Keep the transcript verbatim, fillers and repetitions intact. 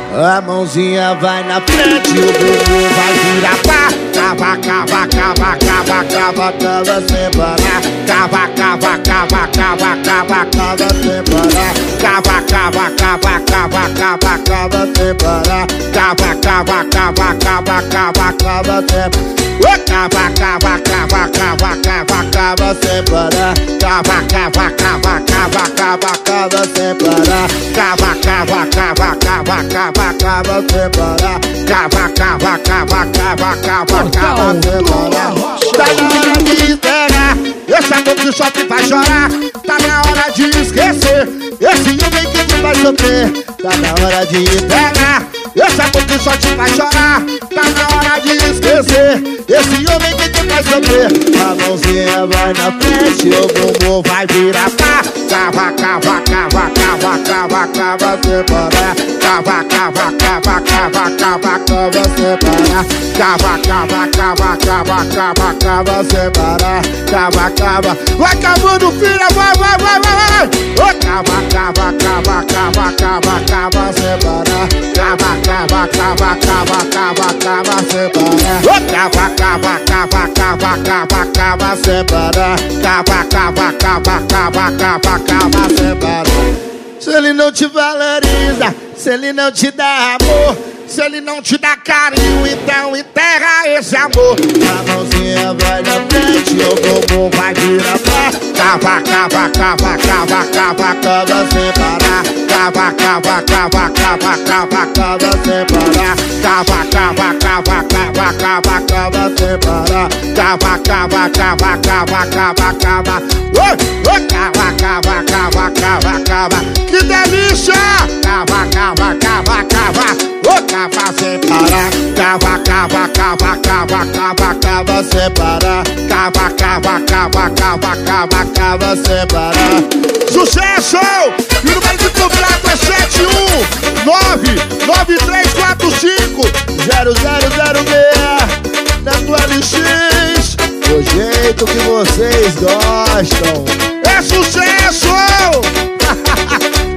A mãozinha vai na frente, o bumbum vai virar pá. Cava, cava, cava, cava, cava, cava sem parar. Cava, cava, cava, cava, cava, cava sem parar. Cava, cava, cava, cava, cava, cava sem parar. Cava, cava, cava, cava, cava, cava sem parar. Cava, cava, cava, cava, cava, cava sem parar. Cava, cava, cava, cava, cava, cava sem parar. Cava, cava, cava, cava, cava, cava sem parar. Cava, cava, cava, cava, cava, cava sem parar. Tá na hora de esperar, esse amor que só te faz chorar. Tá na hora de esquecer esse homem que te faz sofrer. Tá na hora de esperar, esse amor que só te faz chorar. Tá na hora de esquecer esse homem que te faz sofrer. A mãozinha vai na frente, o bumbum vai virar pá. Cava, cava, cava, cava, cava, cava sem parar. Cava, cava, cava, cava, cava, cava sem parar. Cava, cava, cava, cava, cava, cava sem parar. Cava, cava, vai cavando, filha, vai, vai, vai, vai, vai. Ô, cava, cava, cava, cava, cava, cava sem parar. Cava, cava, cava, cava, cava, cava sem parar. Ô, cava, cava, cava, cava, cava, cava sem parar. Cava, cava, cava, cava, cava, cava sem parar. Se ele não te valoriza, se ele não te dá amor, se ele não te dá carinho, então enterra esse amor. A mãozinha vai na frente, o bumbum vai virar pá. Cava, cava, cava, cava, cava, cava sem parar. Cava, cava, cava, cava, cava, cava sem parar. Cava, cava, cava, cava, cava, cava sem parar. Cava, cava, cava, cava, cava, cava. Oi, oi, cava, cava, cava, cava, cava. Que delícia! Cava, cava, cava, cava. Ô, cava sem parar. Cava, cava, cava, cava, cava, cava sem parar. Cava, cava, cava, cava, cava, cava sem parar. Sucesso! E o número de contrato é sete um nove nove três quatro cinco zero zero zero seis. Da tua L X, do jeito que vocês gostam. É sucesso!